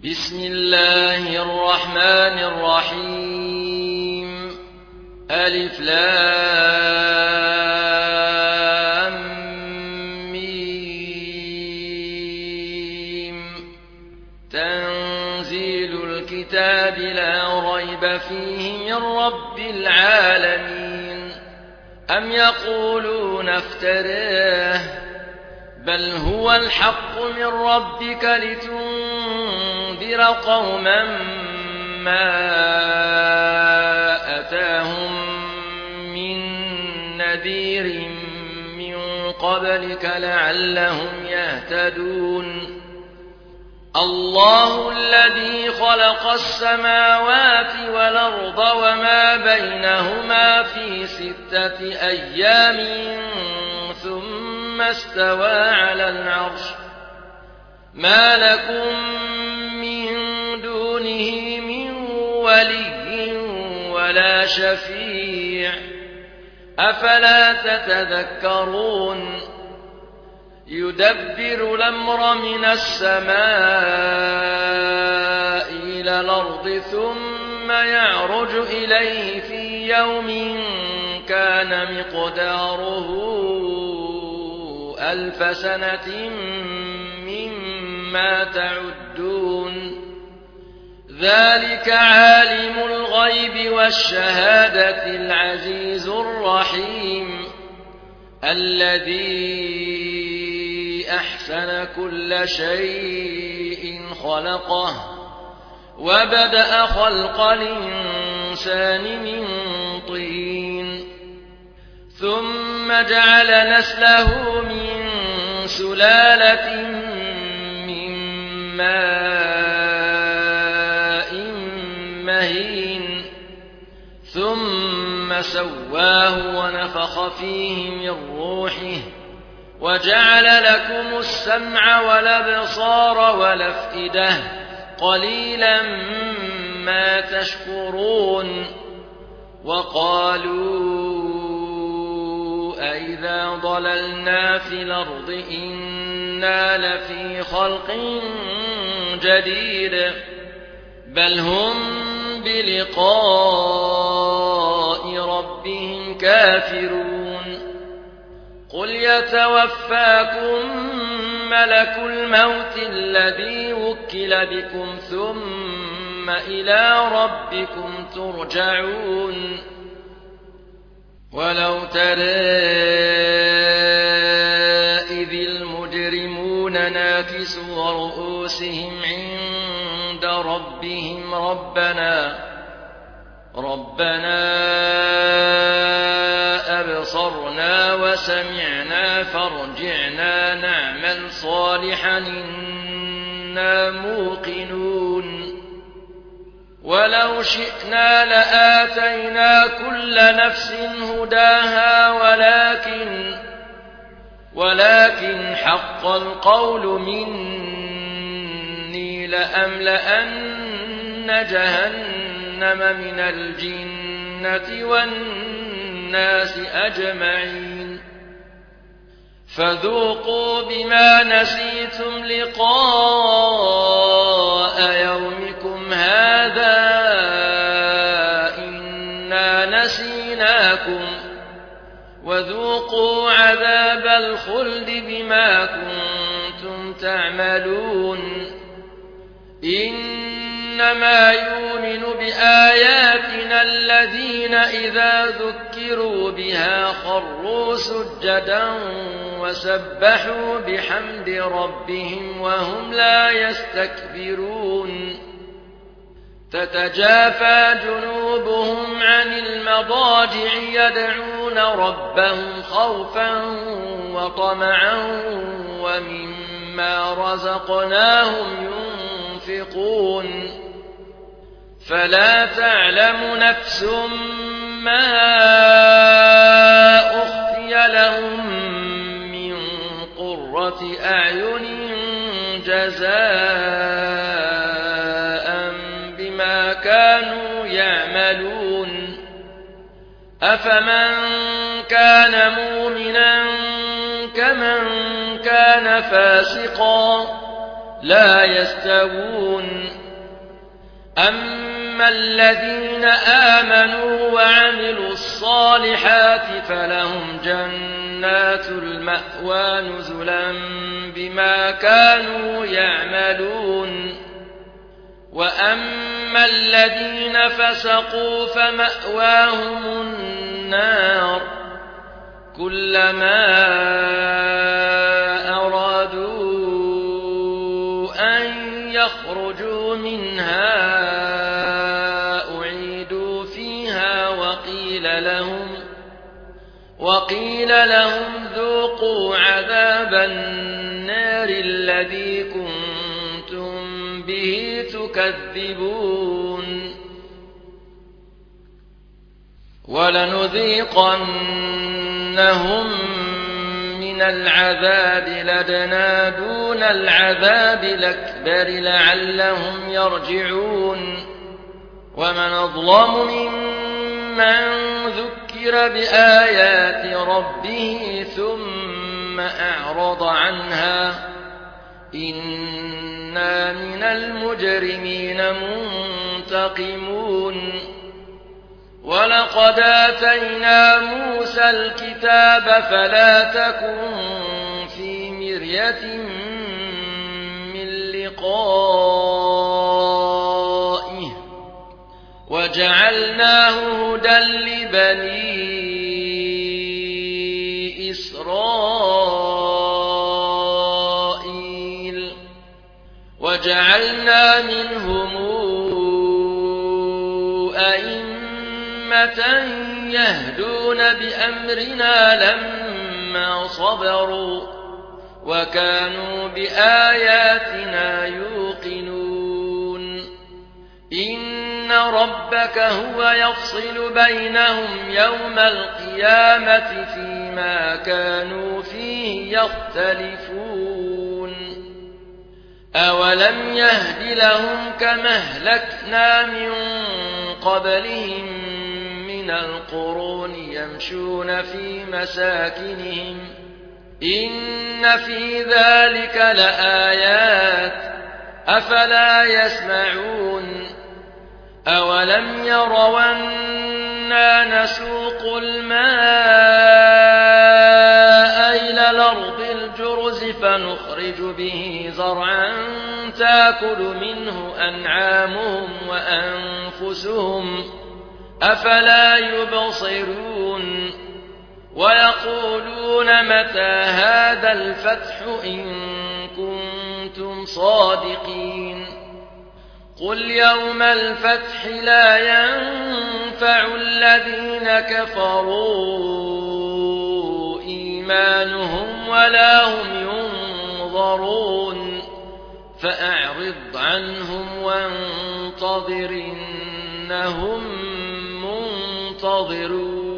بسم الله الرحمن الرحيم ألف لام ميم تنزيل الكتاب لا ريب فيه من رب العالمين أم يقولون افتراه بل هو الحق من ربك لتنذر قوما ما أتاهم من نذير من قبلك لعلهم يهتدون الله الذي خلق السماوات والأرض وما بينهما في 6 أيام ثم استوى على العرش ما لكم من دونه من ولي ولا شفيع أفلا تتذكرون يدبر الأمر من السماء إلى الأرض ثم يعرج إليه في يوم كان مقداره 1000 سنة مما تعدون ذلك عالم الغيب والشهادة العزيز الرحيم الذي أحسن كل شيء خلقه وبدأ خلق الإنسان من طين ثم جعل نسله من سلالة من ماء مهين ثم سواه ونفخ فيه من روحه وجعل لكم السمع والأبصار والأفئدة قليلا ما تشكرون وقالوا أئذا ضللنا في الأرض إنا لفي خلق جديد بل هم بلقاء ربهم كافرون قل يتوفاكم ملك الموت الذي وكل بكم ثم إلى ربكم ترجعون ولو ترى إذ المجرمون ناكسوا رؤوسهم عند ربهم ربنا أبصرنا وسمعنا فارجعنا نعمل صالحا إنا موقنون ولو شئنا لآتينا كل نفس هداها ولكن حق القول مني لأملأن جهنم من الجنة والناس أجمعين فذوقوا بما نسيتم لقاء يومكم هذا إنا نسيناكم وذوقوا عذاب الخلد بما كنتم تعملون إنما يؤمن بآياتنا الذين إذا ذكروا بها خروا سجدا وسبحوا بحمد ربهم وهم لا يستكبرون تتجافى جنوبهم عن المضاجع يدعون ربهم خوفا وطمعا ومما رزقناهم ينفقون فلا تعلم نفس ما أخفي لهم من قرة أعين جزاء بما كانوا يعملون أفمن كان مؤمنا كمن كان فاسقا لا يستوون أما الذين آمنوا وعملوا الصالحات فلهم جنات المأوى نزلا بما كانوا يعملون وأما الذين فسقوا فمأواهم النار كلما أرادوا أن يخرجوا منها أعيدوا فيها وقيل لهم ذوقوا عذاب النار الذي كنتم به تكذبون ولنذيقنهم من العذاب لدنا دون العذاب الأكبر لعلهم يرجعون ومن أظلم ممن ذكر بآيات ربه ثم أعرض عنها إنا من المجرمين منتقمون ولقد آتينا موسى الكتاب فلا تكن في مرية من لقائه وجعلناه هدى لبني إسرائيل وجعلنا منهم أئمة يهدون بأمرنا لما صبروا وكانوا بآياتنا يوقنون إن ربك هو يفصل بينهم يوم القيامة فيما كانوا فيه يختلفون أولم يهد لهم كما أهلكنا من قبلهم من القرون يمشون في مساكنهم إن في ذلك لآيات أفلا يسمعون أولم يروا أنا نسوق الماء إلى الأرض الجرز فنخرج به زرعا تأكل منه أنعامهم وأنفسهم أفلا يبصرون ويقولون متى هذا الفتح إن كنتم صادقين قل يوم الفتح لا ينفع الذين كفروا إيمانهم ولا هم ينظرون فأعرض عنهم وانتظر إنهم منتظرون